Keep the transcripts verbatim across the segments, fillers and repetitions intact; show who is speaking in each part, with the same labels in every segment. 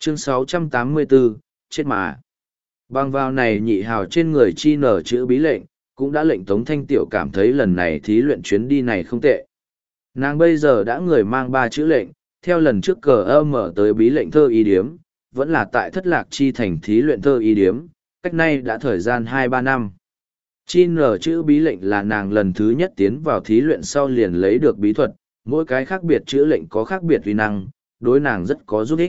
Speaker 1: Chương sáu trăm tám mươi bốn, chết mà. Bằng vào này nhị hào trên người chi nở chữ bí lệnh, cũng đã lệnh Tống Thanh Tiểu cảm thấy lần này thí luyện chuyến đi này không tệ. Nàng bây giờ đã người mang ba chữ lệnh, theo lần trước cờ ơ mở tới bí lệnh thơ y điếm, vẫn là tại thất lạc chi thành thí luyện thơ y điếm, cách nay đã thời gian hai ba năm. Chi nở chữ bí lệnh là nàng lần thứ nhất tiến vào thí luyện sau liền lấy được bí thuật, mỗi cái khác biệt chữ lệnh có khác biệt uy năng, đối nàng rất có giúp ích.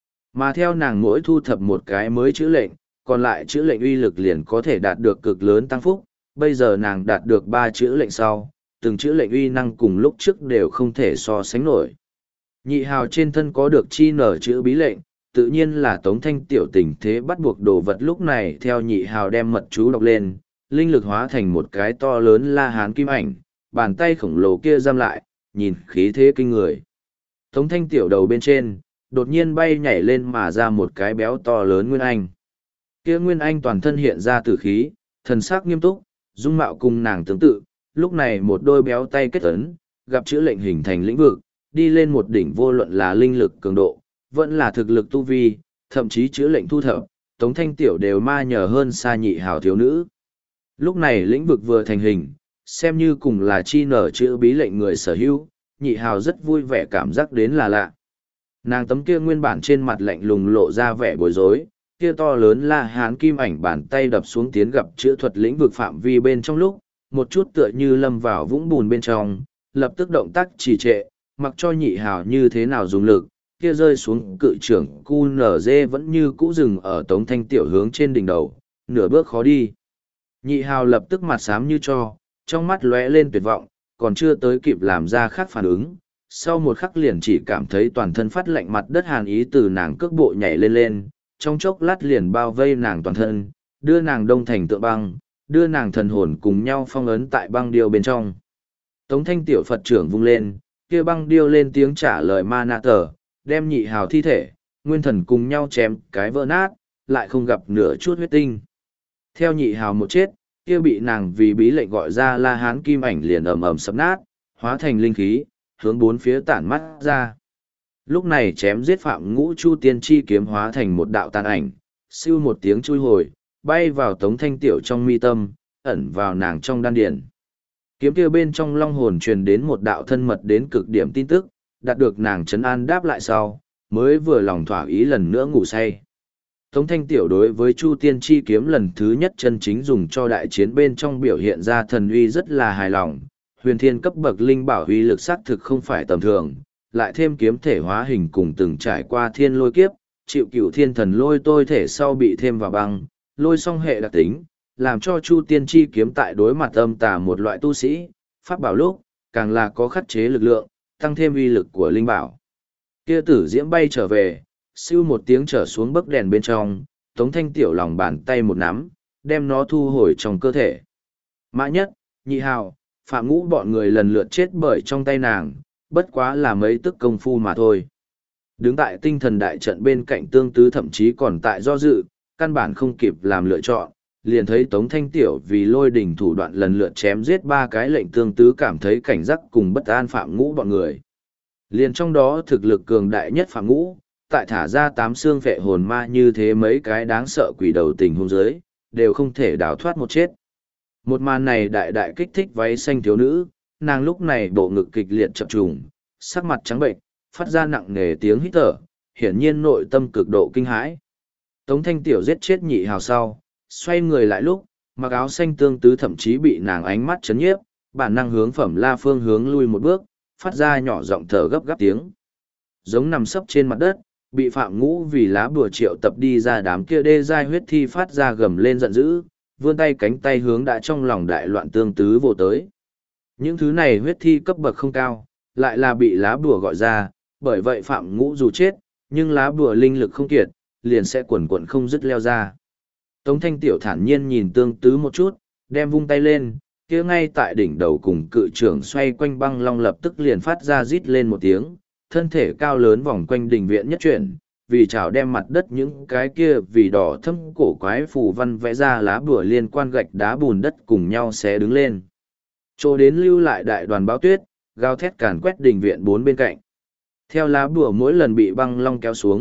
Speaker 1: Mà theo nàng mỗi thu thập một cái mới chữ lệnh, còn lại chữ lệnh uy lực liền có thể đạt được cực lớn tăng phúc, bây giờ nàng đạt được ba chữ lệnh sau, từng chữ lệnh uy năng cùng lúc trước đều không thể so sánh nổi. Nhị hào trên thân có được chi nở chữ bí lệnh, tự nhiên là Tống Thanh Tiểu tình thế bắt buộc đồ vật lúc này theo nhị hào đem mật chú đọc lên, linh lực hóa thành một cái to lớn la hán kim ảnh, bàn tay khổng lồ kia giam lại, nhìn khí thế kinh người. Tống Thanh Tiểu đầu bên trên, đột nhiên bay nhảy lên mà ra một cái béo to lớn Nguyên Anh. Kia Nguyên Anh toàn thân hiện ra tử khí, thần sắc nghiêm túc, dung mạo cùng nàng tương tự, lúc này một đôi béo tay kết ấn, gặp chữ lệnh hình thành lĩnh vực, đi lên một đỉnh vô luận là linh lực cường độ, vẫn là thực lực tu vi, thậm chí chữ lệnh thu thập, Tống Thanh Tiểu đều ma nhờ hơn xa nhị hào thiếu nữ. Lúc này lĩnh vực vừa thành hình, xem như cùng là chi nở chữ bí lệnh người sở hữu, nhị hào rất vui vẻ cảm giác đến là lạ. Nàng tấm kia nguyên bản trên mặt lạnh lùng lộ ra vẻ bối rối, kia to lớn la hán kim ảnh bàn tay đập xuống tiến gặp chữ thuật lĩnh vực phạm vi bên trong lúc, một chút tựa như lâm vào vũng bùn bên trong, lập tức động tác trì trệ, mặc cho nhị hào như thế nào dùng lực, kia rơi xuống cự trưởng cu nở dê vẫn như cũ dừng ở Tống Thanh Tiểu hướng trên đỉnh đầu, nửa bước khó đi. Nhị hào lập tức mặt xám như cho, trong mắt lóe lên tuyệt vọng, còn chưa tới kịp làm ra khác phản ứng. Sau một khắc liền chỉ cảm thấy toàn thân phát lạnh, mặt đất hàn ý từ nàng cước bộ nhảy lên lên, trong chốc lát liền bao vây nàng toàn thân, đưa nàng đông thành tượng băng, đưa nàng thần hồn cùng nhau phong ấn tại băng điêu bên trong. Tống Thanh Tiểu Phật trưởng vung lên, kia băng điêu lên tiếng trả lời ma na tờ, đem nhị hào thi thể, nguyên thần cùng nhau chém cái vỡ nát, lại không gặp nửa chút huyết tinh. Theo nhị hào một chết, kia bị nàng vì bí lệnh gọi ra la hán kim ảnh liền ầm ầm sập nát, hóa thành linh khí, hướng bốn phía tản mắt ra. Lúc này chém giết Phạm Ngũ Chu Tiên Chi kiếm hóa thành một đạo tàn ảnh, siêu một tiếng chui hồi, bay vào Tống Thanh Tiểu trong mi tâm, ẩn vào nàng trong đan điền. Kiếm kia bên trong long hồn truyền đến một đạo thân mật đến cực điểm tin tức, đạt được nàng trấn an đáp lại sau, mới vừa lòng thỏa ý lần nữa ngủ say. Tống Thanh Tiểu đối với Chu Tiên Chi kiếm lần thứ nhất chân chính dùng cho đại chiến bên trong biểu hiện ra thần uy rất là hài lòng. Huyền thiên cấp bậc linh bảo uy lực xác thực không phải tầm thường, lại thêm kiếm thể hóa hình cùng từng trải qua thiên lôi kiếp, chịu cửu thiên thần lôi tôi thể sau bị thêm vào băng, lôi song hệ đặc tính, làm cho Chu Tiên Chi kiếm tại đối mặt âm tà một loại tu sĩ, pháp bảo lúc, càng là có khắc chế lực lượng, tăng thêm uy lực của linh bảo. Kia tử diễm bay trở về, siêu một tiếng trở xuống bấc đèn bên trong, Tống Thanh Tiểu lòng bàn tay một nắm, đem nó thu hồi trong cơ thể. Mã Nhất, Nhị Hào, Phạm Ngũ bọn người lần lượt chết bởi trong tay nàng, bất quá là mấy tức công phu mà thôi. Đứng tại tinh thần đại trận bên cạnh Tương Tứ thậm chí còn tại do dự, căn bản không kịp làm lựa chọn, liền thấy Tống Thanh Tiểu vì lôi đỉnh thủ đoạn lần lượt chém giết ba cái lệnh Tương Tứ cảm thấy cảnh giác cùng bất an Phạm Ngũ bọn người. Liền trong đó thực lực cường đại nhất Phạm Ngũ, tại thả ra tám xương phệ hồn ma như thế mấy cái đáng sợ quỷ đầu tình hôn giới, đều không thể đào thoát một chết. Một màn này đại đại kích thích váy xanh thiếu nữ, nàng lúc này bộ ngực kịch liệt chập trùng, sắc mặt trắng bệnh, phát ra nặng nề tiếng hít thở, hiển nhiên nội tâm cực độ kinh hãi. Tống Thanh Tiểu giết chết Nhị Hào sau, xoay người lại lúc, mặc áo xanh Tương Tứ thậm chí bị nàng ánh mắt chấn nhiếp, bản năng hướng Phẩm La phương hướng lui một bước, phát ra nhỏ giọng thở gấp gáp tiếng. Giống nằm sấp trên mặt đất, bị Phạm Ngũ vì lá bùa triệu tập đi ra đám kia đê giai huyết thi phát ra gầm lên giận dữ, vươn tay cánh tay hướng đã trong lòng đại loạn Tương Tứ vô tới. Những thứ này huyết thi cấp bậc không cao, lại là bị lá bùa gọi ra, bởi vậy Phạm Ngũ dù chết, nhưng lá bùa linh lực không kiệt, liền sẽ quần quần không dứt leo ra. Tống Thanh Tiểu thản nhiên nhìn Tương Tứ một chút, đem vung tay lên, kia ngay tại đỉnh đầu cùng cự trưởng xoay quanh băng long lập tức liền phát ra rít lên một tiếng, thân thể cao lớn vòng quanh đình viện nhất chuyển, vì chảo đem mặt đất những cái kia vì đỏ thâm cổ quái phù văn vẽ ra lá bùa liên quan gạch đá bùn đất cùng nhau xé đứng lên. Chỗ đến lưu lại đại đoàn báo tuyết, gào thét càn quét đình viện bốn bên cạnh. Theo lá bùa mỗi lần bị băng long kéo xuống,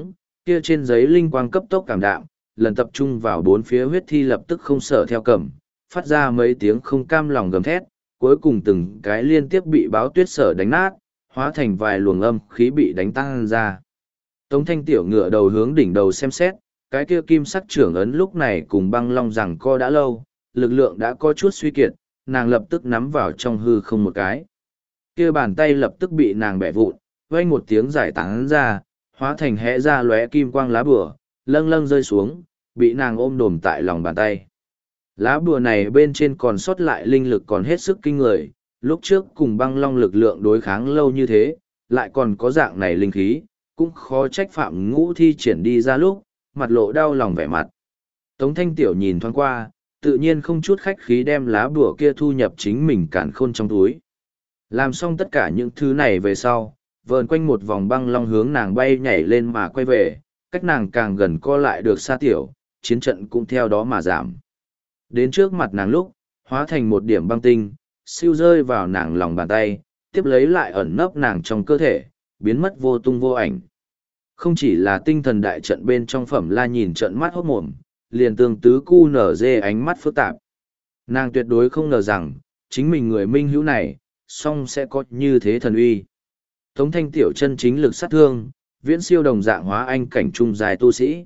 Speaker 1: kia trên giấy linh quang cấp tốc cảm đạm, lần tập trung vào bốn phía huyết thi lập tức không sở theo cầm, phát ra mấy tiếng không cam lòng gầm thét, cuối cùng từng cái liên tiếp bị báo tuyết sở đánh nát, hóa thành vài luồng âm khí bị đánh tăng ra. Tống Thanh Tiểu ngựa đầu hướng đỉnh đầu xem xét, cái kia kim sắc trưởng ấn lúc này cùng băng long rằng co đã lâu, lực lượng đã có chút suy kiệt, nàng lập tức nắm vào trong hư không một cái. Kia bàn tay lập tức bị nàng bẻ vụn, vang một tiếng giải tán ra, hóa thành hẽ ra lóe kim quang lá bùa, lâng lâng rơi xuống, bị nàng ôm đồm tại lòng bàn tay. Lá bùa này bên trên còn sót lại linh lực còn hết sức kinh người, lúc trước cùng băng long lực lượng đối kháng lâu như thế, lại còn có dạng này linh khí, cũng khó trách Phạm Ngũ thi triển đi ra lúc, mặt lộ đau lòng vẻ mặt. Tống Thanh Tiểu nhìn thoáng qua, tự nhiên không chút khách khí đem lá bùa kia thu nhập chính mình cản khôn trong túi. Làm xong tất cả những thứ này về sau, vờn quanh một vòng băng long hướng nàng bay nhảy lên mà quay về, cách nàng càng gần co lại được xa tiểu, chiến trận cũng theo đó mà giảm. Đến trước mặt nàng lúc, hóa thành một điểm băng tinh, siêu rơi vào nàng lòng bàn tay, tiếp lấy lại ẩn nấp nàng trong cơ thể, biến mất vô tung vô ảnh. Không chỉ là tinh thần đại trận bên trong Phẩm La nhìn trận mắt hốt mồm, liền tương tứ cu nở dê ánh mắt phức tạp. Nàng tuyệt đối không ngờ rằng, chính mình người minh hữu này, song sẽ có như thế thần uy. Tống Thanh Tiểu chân chính lực sát thương, viễn siêu đồng dạng hóa anh cảnh trung dài tu sĩ.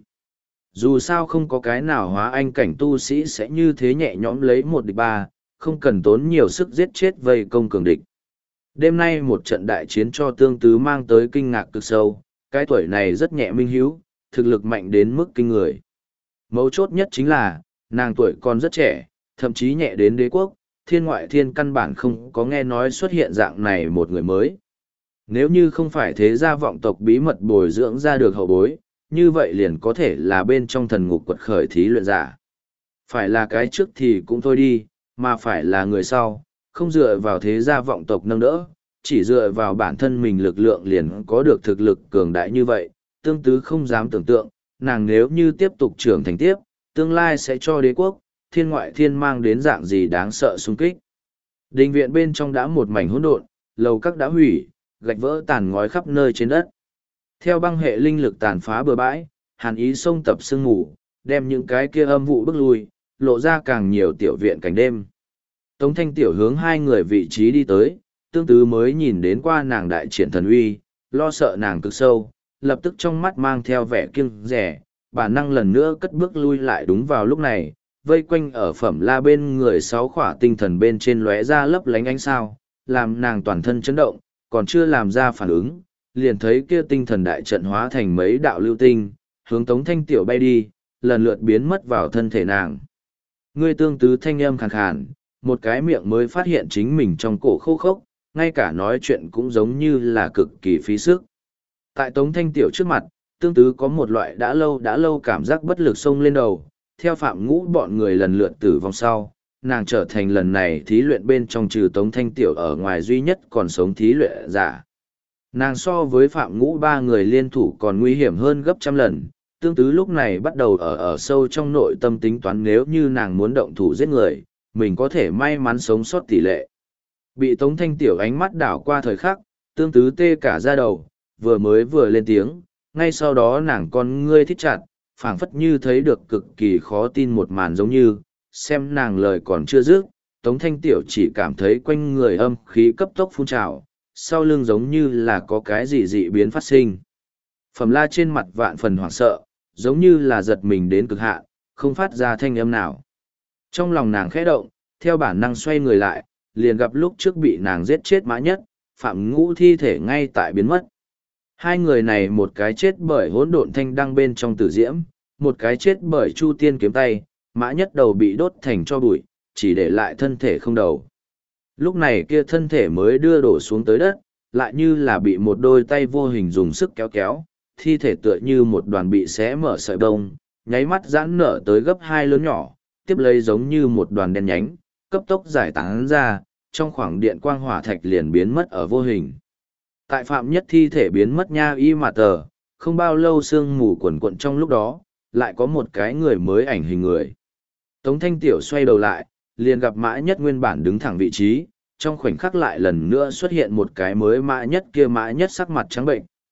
Speaker 1: Dù sao không có cái nào hóa anh cảnh tu sĩ sẽ như thế nhẹ nhõm lấy một địch ba, không cần tốn nhiều sức giết chết vây công cường địch. Đêm nay một trận đại chiến cho tương tứ mang tới kinh ngạc cực sâu, cái tuổi này rất nhẹ minh hiếu, thực lực mạnh đến mức kinh người. Mấu chốt nhất chính là, nàng tuổi còn rất trẻ, thậm chí nhẹ đến đế quốc, thiên ngoại thiên căn bản không có nghe nói xuất hiện dạng này một người mới. Nếu như không phải thế gia vọng tộc bí mật bồi dưỡng ra được hậu bối, như vậy liền có thể là bên trong thần ngục quật khởi thí luyện giả. Phải là cái trước thì cũng thôi đi, mà phải là người sau, không dựa vào thế gia vọng tộc nâng đỡ, chỉ dựa vào bản thân mình lực lượng liền có được thực lực cường đại như vậy, tương tứ không dám tưởng tượng, nàng nếu như tiếp tục trưởng thành tiếp, tương lai sẽ cho đế quốc, thiên ngoại thiên mang đến dạng gì đáng sợ xung kích. Đình viện bên trong đã một mảnh hỗn độn, lầu các đã hủy, gạch vỡ tàn ngói khắp nơi trên đất. Theo băng hệ linh lực tàn phá bừa bãi, hàn ý sông tập sương ngủ, đem những cái kia âm vụ bức lui, lộ ra càng nhiều tiểu viện cảnh đêm. Tống Thanh Tiểu hướng hai người vị trí đi tới, tương tứ mới nhìn đến qua nàng đại triển thần uy, lo sợ nàng cực sâu, lập tức trong mắt mang theo vẻ kiêng rẻ, bản năng lần nữa cất bước lui lại đúng vào lúc này, vây quanh ở Phẩm La bên người sáu khỏa tinh thần bên trên lóe ra lấp lánh ánh sao, làm nàng toàn thân chấn động, còn chưa làm ra phản ứng, liền thấy kia tinh thần đại trận hóa thành mấy đạo lưu tinh, hướng Tống Thanh Tiểu bay đi, lần lượt biến mất vào thân thể nàng. Ngươi tương tứ thanh âm khàn khàn, một cái miệng mới phát hiện chính mình trong cổ khô khốc, ngay cả nói chuyện cũng giống như là cực kỳ phí sức. Tại Tống Thanh Tiểu trước mặt, tương tứ có một loại đã lâu đã lâu cảm giác bất lực xông lên đầu, theo Phạm Ngũ bọn người lần lượt tử vong sau, nàng trở thành lần này thí luyện bên trong trừ Tống Thanh Tiểu ở ngoài duy nhất còn sống thí luyện giả. Nàng so với Phạm Ngũ ba người liên thủ còn nguy hiểm hơn gấp trăm lần, tương tứ lúc này bắt đầu ở ở sâu trong nội tâm tính toán nếu như nàng muốn động thủ giết người, mình có thể may mắn sống sót tỷ lệ. Bị Tống Thanh Tiểu ánh mắt đảo qua thời khắc, tương tứ tê cả da đầu, vừa mới vừa lên tiếng, ngay sau đó nàng con ngươi thích chặt, phảng phất như thấy được cực kỳ khó tin một màn giống như, xem nàng lời còn chưa dứt, Tống Thanh Tiểu chỉ cảm thấy quanh người âm khí cấp tốc phun trào, sau lưng giống như là có cái gì dị biến phát sinh. Phẩm La trên mặt vạn phần hoảng sợ, giống như là giật mình đến cực hạn, không phát ra thanh âm nào. Trong lòng nàng khẽ động, theo bản năng xoay người lại, liền gặp lúc trước bị nàng giết chết Mã Nhất, Phạm Ngũ thi thể ngay tại biến mất. Hai người này một cái chết bởi hỗn độn thanh đăng bên trong tử diễm, một cái chết bởi Chu Tiên kiếm tay, Mã Nhất đầu bị đốt thành cho bụi, chỉ để lại thân thể không đầu. Lúc này kia thân thể mới đưa đổ xuống tới đất, lại như là bị một đôi tay vô hình dùng sức kéo kéo, thi thể tựa như một đoàn bị xé mở sợi bông, nháy mắt giãn nở tới gấp hai lớn nhỏ, tiếp lấy giống như một đoàn đen nhánh, cấp tốc giải tán ra, trong khoảng điện quang hỏa thạch liền biến mất ở vô hình. Tại Phạm Nhất thi thể biến mất nha y mà tờ, không bao lâu sương mù quần quận trong lúc đó, lại có một cái người mới ảnh hình người. Tống Thanh Tiểu xoay đầu lại, liền gặp Mã Nhất nguyên bản đứng thẳng vị trí, trong khoảnh khắc lại lần nữa xuất hiện một cái mới Mã Nhất kia Mã Nhất sắc mặt trắng bệnh,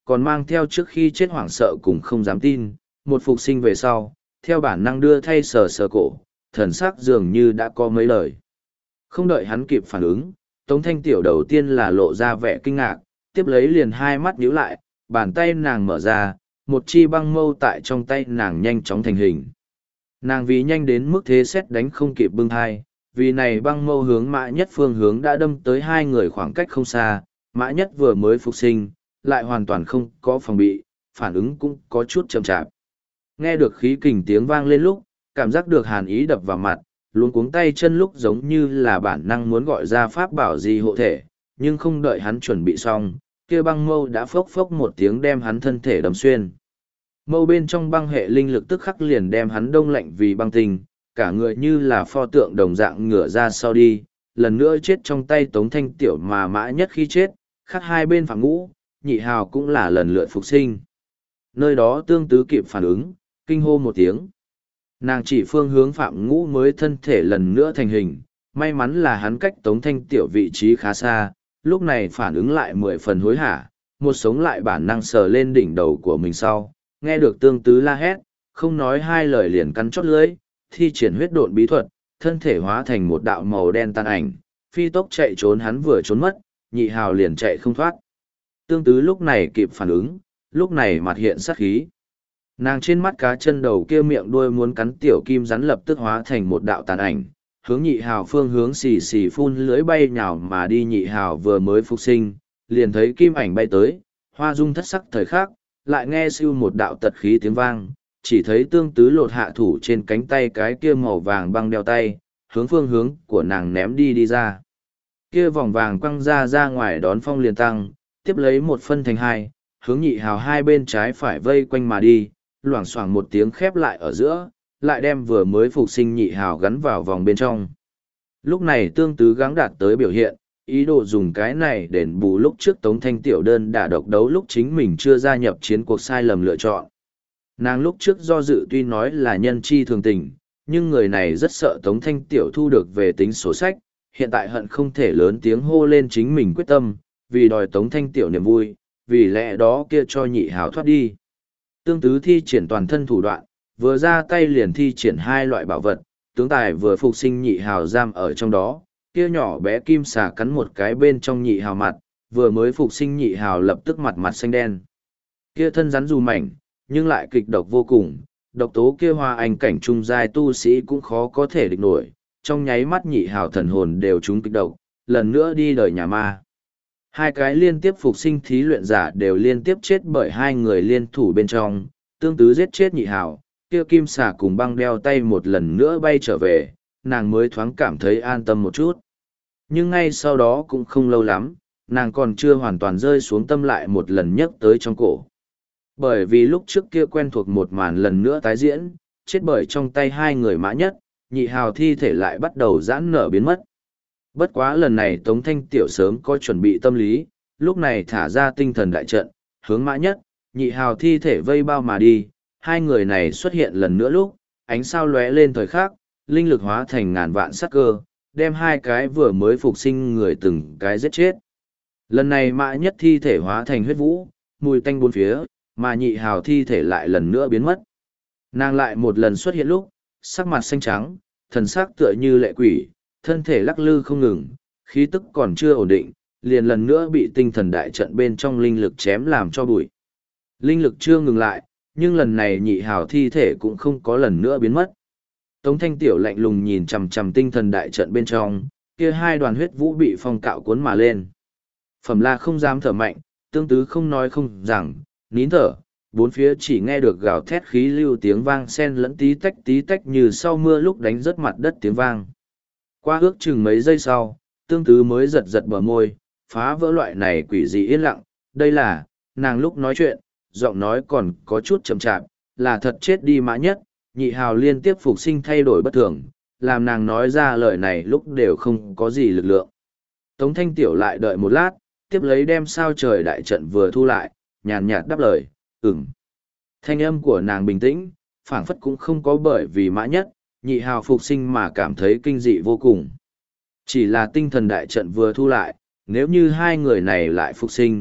Speaker 1: còn mang theo trước khi chết hoảng sợ cùng không dám tin, một phục sinh về sau, theo bản năng đưa thay sờ sờ cổ, thần sắc dường như đã có mấy lời. Không đợi hắn kịp phản ứng, Tống Thanh Tiểu đầu tiên là lộ ra vẻ kinh ngạc, tiếp lấy liền hai mắt nhíu lại, bàn tay nàng mở ra, một chi băng mâu tại trong tay nàng nhanh chóng thành hình. Nàng vì nhanh đến mức thế xét đánh không kịp bưng hai, vì này băng mâu hướng Mã Nhất phương hướng đã đâm tới hai người khoảng cách không xa, Mã Nhất vừa mới phục sinh, lại hoàn toàn không có phòng bị, phản ứng cũng có chút chậm chạp. Nghe được khí kình tiếng vang lên lúc, cảm giác được hàn ý đập vào mặt, luống cuống tay chân lúc giống như là bản năng muốn gọi ra pháp bảo gì hộ thể, nhưng không đợi hắn chuẩn bị xong, kia băng mâu đã phốc phốc một tiếng đem hắn thân thể đâm xuyên. Mâu bên trong băng hệ linh lực tức khắc liền đem hắn đông lạnh vì băng tinh, cả người như là pho tượng đồng dạng ngửa ra sau đi, lần nữa chết trong tay Tống Thanh Tiểu mà Mã Nhất khi chết, khác hai bên Phạm Ngũ, Nhị Hào cũng là lần lượt phục sinh. Nơi đó Tương Tứ kịp phản ứng, kinh hô một tiếng. Nàng chỉ phương hướng Phạm Ngũ mới thân thể lần nữa thành hình, may mắn là hắn cách Tống Thanh Tiểu vị trí khá xa, lúc này phản ứng lại mười phần hối hả, một sống lại bản năng sờ lên đỉnh đầu của mình sau, nghe được Tương Tứ la hét, không nói hai lời liền cắn chót lưỡi, thi triển huyết độn bí thuật, thân thể hóa thành một đạo màu đen tan ảnh, phi tốc chạy trốn. Hắn vừa trốn mất, Nhị Hào liền chạy không thoát. Tương Tứ lúc này kịp phản ứng, lúc này mặt hiện sát khí. Nàng trên mắt cá chân đầu kia miệng đuôi muốn cắn tiểu kim rắn lập tức hóa thành một đạo tàn ảnh, hướng Nhị Hào phương hướng xì xì phun lưỡi bay nhào mà đi. Nhị Hào vừa mới phục sinh, liền thấy kim ảnh bay tới, hoa dung thất sắc thời khắc, lại nghe siêu một đạo tật khí tiếng vang, chỉ thấy Tương Tứ lột hạ thủ trên cánh tay cái kia màu vàng băng đeo tay, hướng phương hướng của nàng ném đi đi ra. Kia vòng vàng quăng ra ra ngoài đón phong liền tăng, tiếp lấy một phân thành hai, hướng Nhị Hào hai bên trái phải vây quanh mà đi, loảng xoảng một tiếng khép lại ở giữa, lại đem vừa mới phục sinh Nhị Hào gắn vào vòng bên trong. Lúc này Tương Tứ gắng đạt tới biểu hiện, ý đồ dùng cái này đền bù lúc trước Tống Thanh Tiểu đơn đả độc đấu lúc chính mình chưa gia nhập chiến cuộc sai lầm lựa chọn. Nàng lúc trước do dự tuy nói là nhân chi thường tình, nhưng người này rất sợ Tống Thanh Tiểu thu được về tính sổ sách, hiện tại hận không thể lớn tiếng hô lên chính mình quyết tâm, vì đòi Tống Thanh Tiểu niềm vui, vì lẽ đó kia cho Nhị Hào thoát đi. Tương Tứ thi triển toàn thân thủ đoạn, vừa ra tay liền thi triển hai loại bảo vật, tướng tài vừa phục sinh Nhị Hào giam ở trong đó, kia nhỏ bé kim xà cắn một cái bên trong Nhị Hào mặt, vừa mới phục sinh Nhị Hào lập tức mặt mặt xanh đen. Kia thân rắn dù mảnh, nhưng lại kịch độc vô cùng, độc tố kia hoa anh cảnh trung giai tu sĩ cũng khó có thể địch nổi, trong nháy mắt Nhị Hào thần hồn đều trúng kịch độc, lần nữa đi đời nhà ma. Hai cái liên tiếp phục sinh thí luyện giả đều liên tiếp chết bởi hai người liên thủ bên trong, Tương Tứ giết chết Nhị Hào, kia kim xà cùng băng đeo tay một lần nữa bay trở về, nàng mới thoáng cảm thấy an tâm một chút. Nhưng ngay sau đó cũng không lâu lắm, nàng còn chưa hoàn toàn rơi xuống tâm lại một lần nhấc tới trong cổ. Bởi vì lúc trước kia quen thuộc một màn lần nữa tái diễn, chết bởi trong tay hai người Mã Nhất, Nhị Hào thi thể lại bắt đầu giãn nở biến mất. Bất quá lần này Tống Thanh Tiểu sớm có chuẩn bị tâm lý, lúc này thả ra tinh thần đại trận, hướng Mã Nhất, Nhị Hào thi thể vây bao mà đi, hai người này xuất hiện lần nữa lúc, ánh sao lóe lên thời khắc, linh lực hóa thành ngàn vạn sắc cơ, đem hai cái vừa mới phục sinh người từng cái giết chết. Lần này Mã Nhất thi thể hóa thành huyết vũ, mùi tanh bốn phía, mà Nhị Hào thi thể lại lần nữa biến mất. Nàng lại một lần xuất hiện lúc, sắc mặt xanh trắng, thần sắc tựa như lệ quỷ, thân thể lắc lư không ngừng, khí tức còn chưa ổn định, liền lần nữa bị tinh thần đại trận bên trong linh lực chém làm cho bụi. Linh lực chưa ngừng lại, nhưng lần này Nhị Hào thi thể cũng không có lần nữa biến mất. Tống Thanh Tiểu lạnh lùng nhìn chằm chằm tinh thần đại trận bên trong, kia hai đoàn huyết vũ bị phong cạo cuốn mà lên. Phẩm La không dám thở mạnh, Tương Tứ không nói không rằng, nín thở, bốn phía chỉ nghe được gào thét khí lưu tiếng vang xen lẫn tí tách tí tách như sau mưa lúc đánh rớt mặt đất tiếng vang. Qua ước chừng mấy giây sau, Tương Tứ mới giật giật bờ môi, phá vỡ loại này quỷ dị yên lặng, đây là, nàng lúc nói chuyện, giọng nói còn có chút chậm chạp, là thật chết đi Mã Nhất. Nhị Hào liên tiếp phục sinh thay đổi bất thường, làm nàng nói ra lời này lúc đều không có gì lực lượng. Tống Thanh Tiểu lại đợi một lát, tiếp lấy đem sao trời đại trận vừa thu lại, nhàn nhạt đáp lời, ừm. Thanh âm của nàng bình tĩnh, phảng phất cũng không có bởi vì Mã Nhất, Nhị Hào phục sinh mà cảm thấy kinh dị vô cùng. Chỉ là tinh thần đại trận vừa thu lại, nếu như hai người này lại phục sinh,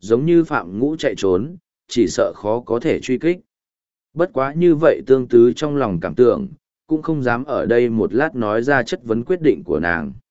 Speaker 1: giống như Phạm Ngũ chạy trốn, chỉ sợ khó có thể truy kích. Bất quá như vậy tương tứ trong lòng cảm tưởng, cũng không dám ở đây một lát nói ra chất vấn quyết định của nàng.